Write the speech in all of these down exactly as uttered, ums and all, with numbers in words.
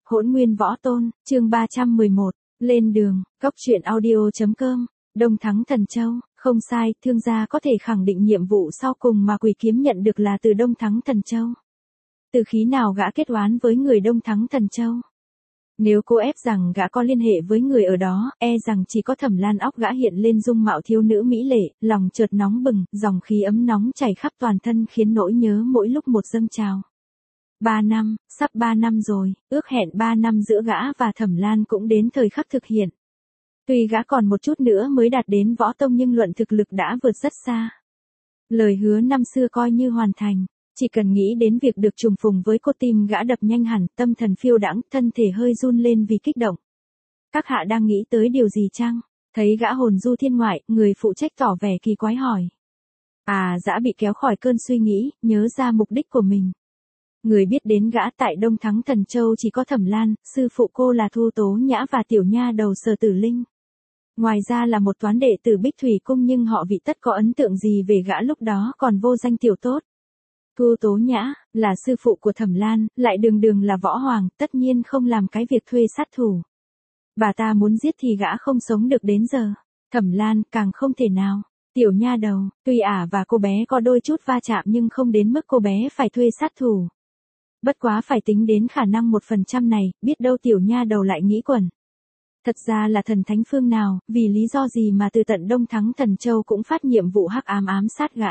Hỗn nguyên võ tôn, chương ba trăm mười một, lên đường, cốc truyện audio.com, Đông Thắng Thần Châu, không sai, thương gia có thể khẳng định nhiệm vụ sau cùng mà Quỷ Kiếm nhận được là từ Đông Thắng Thần Châu. Từ khí nào gã kết oán với người Đông Thắng Thần Châu? Nếu cô ép rằng gã có liên hệ với người ở đó, e rằng chỉ có Thẩm Lan óc gã hiện lên dung mạo thiếu nữ mỹ lệ, lòng chợt nóng bừng, dòng khí ấm nóng chảy khắp toàn thân khiến nỗi nhớ mỗi lúc một dâng trào. Ba năm, sắp ba năm rồi, ước hẹn ba năm giữa gã và Thẩm Lan cũng đến thời khắc thực hiện. Tuy gã còn một chút nữa mới đạt đến võ tông nhưng luận thực lực đã vượt rất xa. Lời hứa năm xưa coi như hoàn thành, chỉ cần nghĩ đến việc được trùng phùng với cô tim gã đập nhanh hẳn, tâm thần phiêu đãng, thân thể hơi run lên vì kích động. Các hạ đang nghĩ tới điều gì chăng? Thấy gã hồn du thiên ngoại, người phụ trách tỏ vẻ kỳ quái hỏi. À, dã bị kéo khỏi cơn suy nghĩ, nhớ ra mục đích của mình. Người biết đến gã tại Đông Thắng Thần Châu chỉ có Thẩm Lan, sư phụ cô là Thu Tố Nhã và tiểu nha đầu Sở Tử Linh. Ngoài ra là một toán đệ tử Bích Thủy Cung nhưng họ vị tất có ấn tượng gì về gã lúc đó còn vô danh tiểu tốt. Thu Tố Nhã, là sư phụ của Thẩm Lan, lại đường đường là võ hoàng, tất nhiên không làm cái việc thuê sát thủ. Bà ta muốn giết thì gã không sống được đến giờ. Thẩm Lan, càng không thể nào. Tiểu nha đầu, tuy ả và cô bé có đôi chút va chạm nhưng không đến mức cô bé phải thuê sát thủ. Bất quá phải tính đến khả năng một phần trăm này, biết đâu tiểu nha đầu lại nghĩ quẩn. Thật ra là thần thánh phương nào, vì lý do gì mà từ tận Đông Thắng Thần Châu cũng phát nhiệm vụ hắc ám ám sát gã.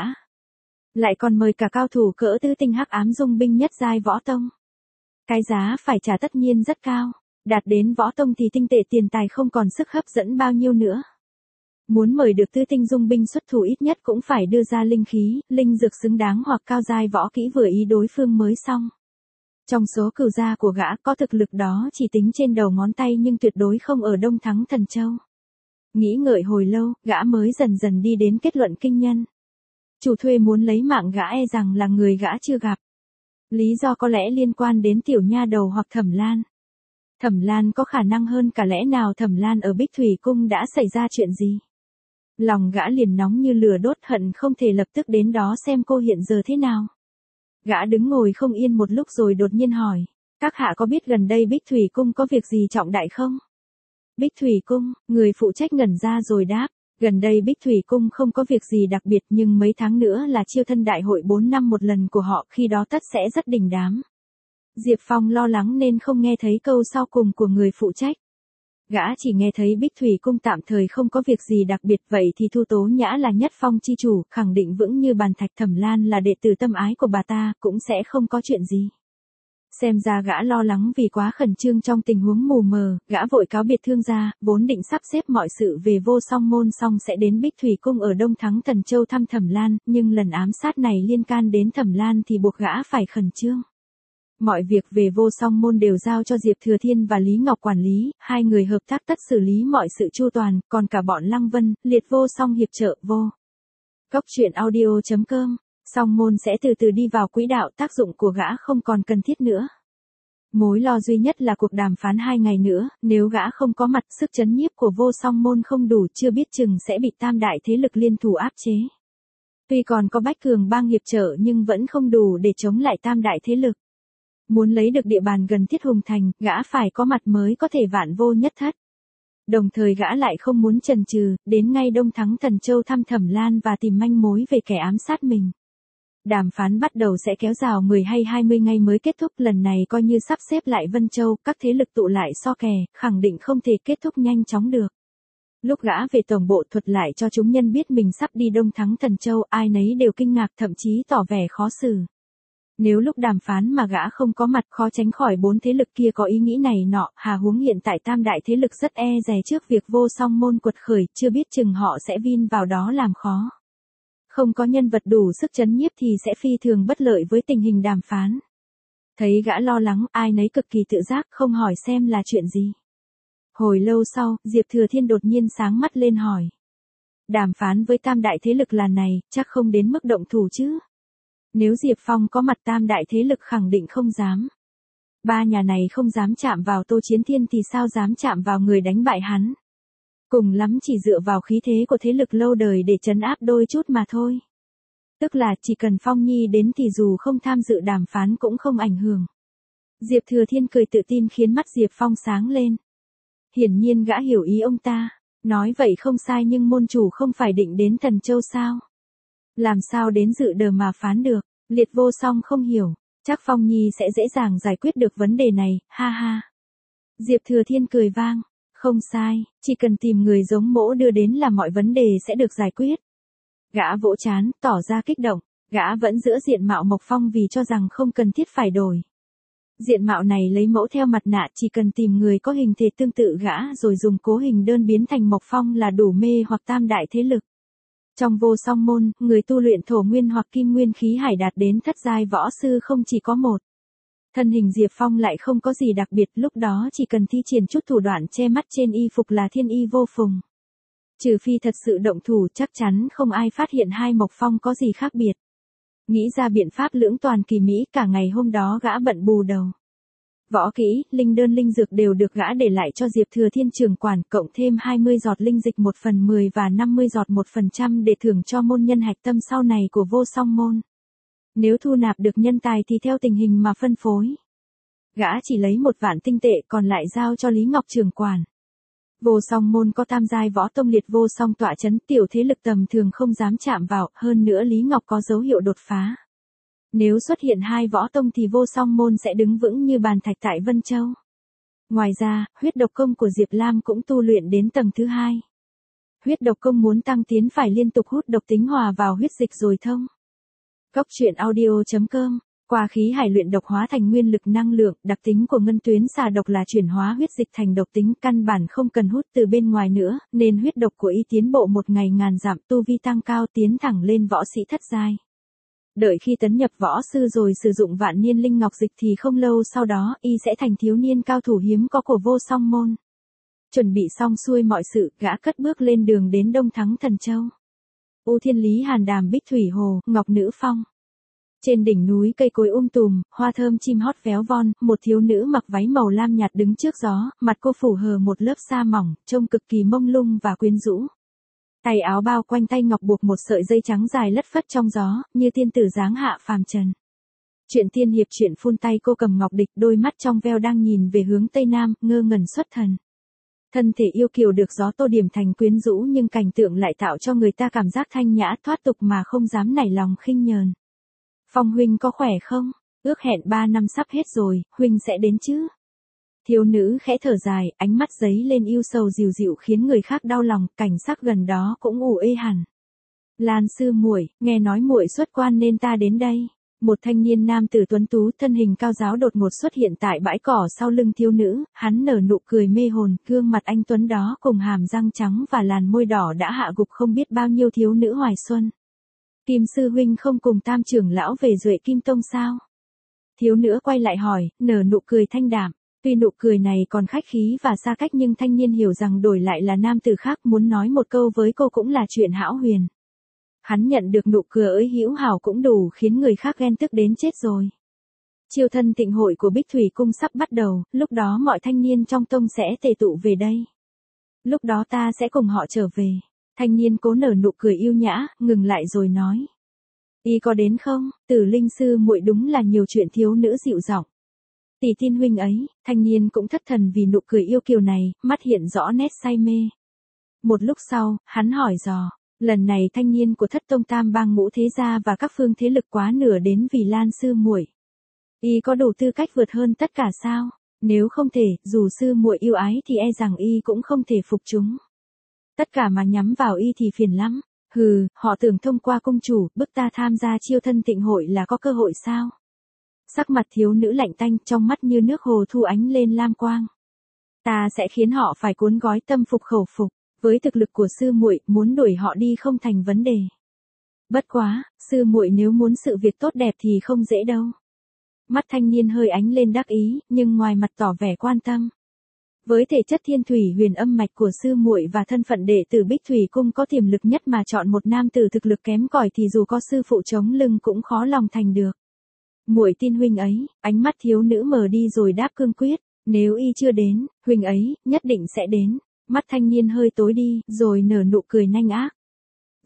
Lại còn mời cả cao thủ cỡ tứ tinh hắc ám dung binh nhất giai võ tông. Cái giá phải trả tất nhiên rất cao, đạt đến võ tông thì tinh tệ tiền tài không còn sức hấp dẫn bao nhiêu nữa. Muốn mời được tứ tinh dung binh xuất thủ ít nhất cũng phải đưa ra linh khí, linh dược xứng đáng hoặc cao giai võ kỹ vừa ý đối phương mới xong. Trong số cửu gia của gã có thực lực đó chỉ tính trên đầu ngón tay nhưng tuyệt đối không ở Đông Thắng Thần Châu. Nghĩ ngợi hồi lâu, gã mới dần dần đi đến kết luận kinh nhân. Chủ thuê muốn lấy mạng gã e rằng là người gã chưa gặp. Lý do có lẽ liên quan đến tiểu nha đầu hoặc Thẩm Lan. Thẩm Lan có khả năng hơn cả lẽ nào Thẩm Lan ở Bích Thủy Cung đã xảy ra chuyện gì. Lòng gã liền nóng như lửa đốt hận không thể lập tức đến đó xem cô hiện giờ thế nào. Gã đứng ngồi không yên một lúc rồi đột nhiên hỏi, các hạ có biết gần đây Bích Thủy Cung có việc gì trọng đại không? Bích Thủy Cung, người phụ trách ngẩn ra rồi đáp, gần đây Bích Thủy Cung không có việc gì đặc biệt nhưng mấy tháng nữa là chiêu thân đại hội bốn năm một lần của họ, khi đó tất sẽ rất đình đám. Diệp Phong lo lắng nên không nghe thấy câu sau cùng của người phụ trách. Gã chỉ nghe thấy Bích Thủy Cung tạm thời không có việc gì đặc biệt, vậy thì Thu Tố Nhã là nhất phong chi chủ, khẳng định vững như bàn thạch, Thẩm Lan là đệ tử tâm ái của bà ta, cũng sẽ không có chuyện gì. Xem ra gã lo lắng vì quá khẩn trương trong tình huống mù mờ, gã vội cáo biệt thương gia, vốn định sắp xếp mọi sự về Vô Song Môn xong sẽ đến Bích Thủy Cung ở Đông Thắng Thần Châu thăm Thẩm Lan, nhưng lần ám sát này liên can đến Thẩm Lan thì buộc gã phải khẩn trương. Mọi việc về Vô Song Môn đều giao cho Diệp Thừa Thiên và Lý Ngọc quản lý, hai người hợp tác tất xử lý mọi sự chu toàn, còn cả bọn Lăng Vân, Liệt Vô Song hiệp trợ vô. Cốc truyện audio.com, Song Môn sẽ từ từ đi vào quỹ đạo, tác dụng của gã không còn cần thiết nữa. Mối lo duy nhất là cuộc đàm phán hai ngày nữa, nếu gã không có mặt, sức chấn nhiếp của Vô Song Môn không đủ, chưa biết chừng sẽ bị tam đại thế lực liên thủ áp chế. Tuy còn có Bách Cường Bang hiệp trợ nhưng vẫn không đủ để chống lại tam đại thế lực. Muốn lấy được địa bàn gần Thiết Hùng Thành, gã phải có mặt mới có thể vạn vô nhất thất. Đồng thời gã lại không muốn chần chừ, đến ngay Đông Thắng Thần Châu thăm Thẩm Lan và tìm manh mối về kẻ ám sát mình. Đàm phán bắt đầu sẽ kéo dài mười hay hai mươi ngày mới kết thúc, lần này coi như sắp xếp lại Vân Châu, các thế lực tụ lại so kè, khẳng định không thể kết thúc nhanh chóng được. Lúc gã về tổng bộ thuật lại cho chúng nhân biết mình sắp đi Đông Thắng Thần Châu, ai nấy đều kinh ngạc, thậm chí tỏ vẻ khó xử. Nếu lúc đàm phán mà gã không có mặt, khó tránh khỏi bốn thế lực kia có ý nghĩ này nọ, hà huống hiện tại tam đại thế lực rất e dè trước việc Vô Song Môn quật khởi, chưa biết chừng họ sẽ vin vào đó làm khó. Không có nhân vật đủ sức chấn nhiếp thì sẽ phi thường bất lợi với tình hình đàm phán. Thấy gã lo lắng, ai nấy cực kỳ tự giác, không hỏi xem là chuyện gì. Hồi lâu sau, Diệp Thừa Thiên đột nhiên sáng mắt lên hỏi. Đàm phán với tam đại thế lực là này, chắc không đến mức động thủ chứ? Nếu Diệp Phong có mặt tam đại thế lực khẳng định không dám. Ba nhà này không dám chạm vào Tô Chiến Thiên thì sao dám chạm vào người đánh bại hắn. Cùng lắm chỉ dựa vào khí thế của thế lực lâu đời để trấn áp đôi chút mà thôi. Tức là chỉ cần Phong Nhi đến thì dù không tham dự đàm phán cũng không ảnh hưởng. Diệp Thừa Thiên cười tự tin khiến mắt Diệp Phong sáng lên. Hiển nhiên gã hiểu ý ông ta. Nói vậy không sai nhưng môn chủ không phải định đến Thần Châu sao? Làm sao đến dự đờ mà phán được? Liệt Vô Song không hiểu. Chắc Phong Nhi sẽ dễ dàng giải quyết được vấn đề này, ha ha. Diệp Thừa Thiên cười vang. Không sai, chỉ cần tìm người giống mỗ đưa đến là mọi vấn đề sẽ được giải quyết. Gã vỗ trán, tỏ ra kích động. Gã vẫn giữ diện mạo Mộc Phong vì cho rằng không cần thiết phải đổi. Diện mạo này lấy mẫu theo mặt nạ, chỉ cần tìm người có hình thể tương tự gã rồi dùng cố hình đơn biến thành Mộc Phong là đủ mê hoặc tam đại thế lực. Trong Vô Song môn, người tu luyện thổ nguyên hoặc kim nguyên khí hải đạt đến thất giai võ sư không chỉ có một. Thân hình Diệp Phong lại không có gì đặc biệt, lúc đó chỉ cần thi triển chút thủ đoạn che mắt trên y phục là thiên y vô phùng. Trừ phi thật sự động thủ, chắc chắn không ai phát hiện hai Mộc Phong có gì khác biệt. Nghĩ ra biện pháp lưỡng toàn kỳ mỹ, cả ngày hôm đó gã bận bù đầu. Võ kỹ, linh đơn linh dược đều được gã để lại cho Diệp Thừa Thiên trưởng quản, cộng thêm hai mươi giọt linh dịch một phần mười và năm mươi giọt một phần trăm để thưởng cho môn nhân hạch tâm sau này của Vô Song môn. Nếu thu nạp được nhân tài thì theo tình hình mà phân phối. Gã chỉ lấy một vạn tinh tệ còn lại giao cho Lý Ngọc trưởng quản. Vô Song môn có tam giai võ tông Liệt Vô Song tọa chấn, tiểu thế lực tầm thường không dám chạm vào, hơn nữa Lý Ngọc có dấu hiệu đột phá. Nếu xuất hiện hai võ tông thì Vô Song môn sẽ đứng vững như bàn thạch tại Vân Châu. Ngoài ra, huyết độc công của Diệp Lam cũng tu luyện đến tầng thứ hai. Huyết độc công muốn tăng tiến phải liên tục hút độc tính hòa vào huyết dịch rồi thông. Cốc truyện audio chấm com. Qua khí hải luyện độc hóa thành nguyên lực năng lượng, đặc tính của ngân tuyến xà độc là chuyển hóa huyết dịch thành độc tính, căn bản không cần hút từ bên ngoài nữa, nên huyết độc của y tiến bộ một ngày ngàn dặm, tu vi tăng cao tiến thẳng lên võ sĩ thất giai. Đợi khi tấn nhập võ sư rồi sử dụng vạn niên linh ngọc dịch thì không lâu sau đó y sẽ thành thiếu niên cao thủ hiếm có của Vô Song môn. Chuẩn bị xong xuôi mọi sự, gã cất bước lên đường đến Đông Thắng Thần Châu. U Thiên Lý Hàn Đàm Bích Thủy Hồ, Ngọc Nữ Phong. Trên đỉnh núi cây cối um tùm, hoa thơm chim hót véo von, một thiếu nữ mặc váy màu lam nhạt đứng trước gió, mặt cô phủ hờ một lớp sa mỏng, trông cực kỳ mông lung và quyến rũ. Tay áo bao quanh tay ngọc buộc một sợi dây trắng dài lất phất trong gió, như tiên tử giáng hạ phàm trần. Chuyện tiên hiệp chuyện phun tay cô cầm ngọc địch, đôi mắt trong veo đang nhìn về hướng tây nam, ngơ ngẩn xuất thần. Thân thể yêu kiều được gió tô điểm thành quyến rũ nhưng cảnh tượng lại tạo cho người ta cảm giác thanh nhã thoát tục mà không dám nảy lòng khinh nhờn. Phong huynh có khỏe không? Ước hẹn ba năm sắp hết rồi, huynh sẽ đến chứ? Thiếu nữ khẽ thở dài, ánh mắt giấy lên yêu sầu dịu dịu khiến người khác đau lòng, cảnh sắc gần đó cũng ủ ê hẳn. Lan sư muội, nghe nói muội xuất quan nên ta đến đây. Một thanh niên nam tử tuấn tú thân hình cao giáo đột ngột xuất hiện tại bãi cỏ sau lưng thiếu nữ, hắn nở nụ cười mê hồn, gương mặt anh tuấn đó cùng hàm răng trắng và làn môi đỏ đã hạ gục không biết bao nhiêu thiếu nữ hoài xuân. Kim sư huynh không cùng tam trưởng lão về Duệ Kim Tông sao? Thiếu nữ quay lại hỏi, nở nụ cười thanh đạm. Tuy nụ cười này còn khách khí và xa cách nhưng thanh niên hiểu rằng đổi lại là nam tử khác muốn nói một câu với cô cũng là chuyện hão huyền. Hắn nhận được nụ cười ấy hữu hảo cũng đủ khiến người khác ghen tức đến chết rồi. Chiêu thân tịnh hội của Bích Thủy Cung sắp bắt đầu, lúc đó mọi thanh niên trong tông sẽ tề tụ về đây. Lúc đó ta sẽ cùng họ trở về. Thanh niên cố nở nụ cười yêu nhã, ngừng lại rồi nói. Y có đến không? Tử Linh sư muội đúng là nhiều chuyện thiếu nữ dịu giọng. Tỷ tin huynh ấy, thanh niên cũng thất thần vì nụ cười yêu kiều này, mắt hiện rõ nét say mê. Một lúc sau, hắn hỏi dò, lần này thanh niên của thất tông tam bang ngũ thế gia và các phương thế lực quá nửa đến vì Lan sư muội. Y có đủ tư cách vượt hơn tất cả sao? Nếu không thể, dù sư muội yêu ái thì e rằng y cũng không thể phục chúng. Tất cả mà nhắm vào y thì phiền lắm. Hừ, họ tưởng thông qua công chủ, bức ta tham gia chiêu thân tịnh hội là có cơ hội sao? Sắc mặt thiếu nữ lạnh tanh, trong mắt như nước hồ thu ánh lên lam quang. Ta sẽ khiến họ phải cuốn gói tâm phục khẩu phục, với thực lực của sư muội, muốn đuổi họ đi không thành vấn đề. Bất quá, sư muội nếu muốn sự việc tốt đẹp thì không dễ đâu. Mắt thanh niên hơi ánh lên đắc ý, nhưng ngoài mặt tỏ vẻ quan tâm. Với thể chất thiên thủy huyền âm mạch của sư muội và thân phận đệ tử Bích Thủy Cung có tiềm lực nhất mà chọn một nam tử thực lực kém cỏi thì dù có sư phụ chống lưng cũng khó lòng thành được. Muội tin huynh ấy, ánh mắt thiếu nữ mờ đi rồi đáp cương quyết, nếu y chưa đến, huynh ấy nhất định sẽ đến. Mắt thanh niên hơi tối đi, rồi nở nụ cười nanh ác.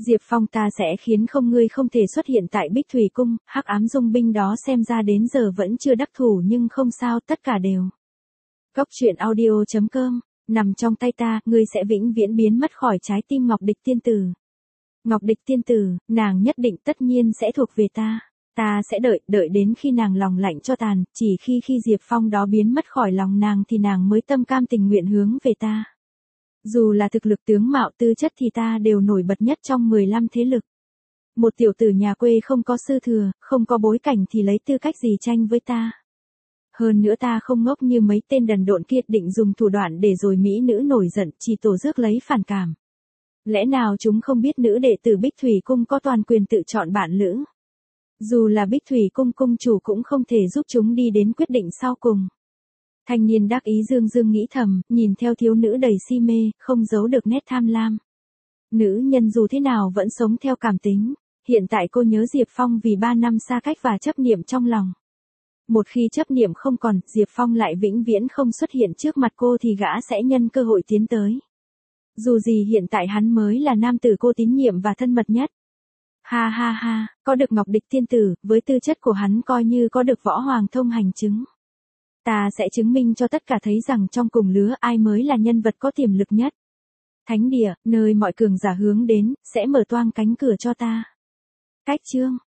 Diệp Phong ta sẽ khiến không ngươi không thể xuất hiện tại Bích Thủy Cung, hắc ám dung binh đó xem ra đến giờ vẫn chưa đắc thủ nhưng không sao, tất cả đều. Góc truyện audio chấm com, nằm trong tay ta, ngươi sẽ vĩnh viễn biến mất khỏi trái tim Ngọc Địch tiên tử. Ngọc Địch tiên tử, nàng nhất định tất nhiên sẽ thuộc về ta. Ta sẽ đợi, đợi đến khi nàng lòng lạnh cho tàn, chỉ khi khi Diệp Phong đó biến mất khỏi lòng nàng thì nàng mới tâm cam tình nguyện hướng về ta. Dù là thực lực tướng mạo tư chất thì ta đều nổi bật nhất trong mười lăm thế lực. Một tiểu tử nhà quê không có sư thừa, không có bối cảnh thì lấy tư cách gì tranh với ta. Hơn nữa ta không ngốc như mấy tên đần độn kia định dùng thủ đoạn để rồi mỹ nữ nổi giận chỉ tổ rước lấy phản cảm. Lẽ nào chúng không biết nữ đệ tử Bích Thủy Cung có toàn quyền tự chọn bạn lữ? Dù là Bích Thủy Cung cung chủ cũng không thể giúp chúng đi đến quyết định sau cùng. Thanh niên đắc ý dương dương nghĩ thầm, nhìn theo thiếu nữ đầy si mê, không giấu được nét tham lam. Nữ nhân dù thế nào vẫn sống theo cảm tính, hiện tại cô nhớ Diệp Phong vì ba năm xa cách và chấp niệm trong lòng. Một khi chấp niệm không còn, Diệp Phong lại vĩnh viễn không xuất hiện trước mặt cô thì gã sẽ nhân cơ hội tiến tới. Dù gì hiện tại hắn mới là nam tử cô tín nhiệm và thân mật nhất. Ha ha ha, có được Ngọc Địch tiên tử, với tư chất của hắn coi như có được võ hoàng thông hành chứng. Ta sẽ chứng minh cho tất cả thấy rằng trong cùng lứa ai mới là nhân vật có tiềm lực nhất. Thánh địa, nơi mọi cường giả hướng đến, sẽ mở toang cánh cửa cho ta. Cách chương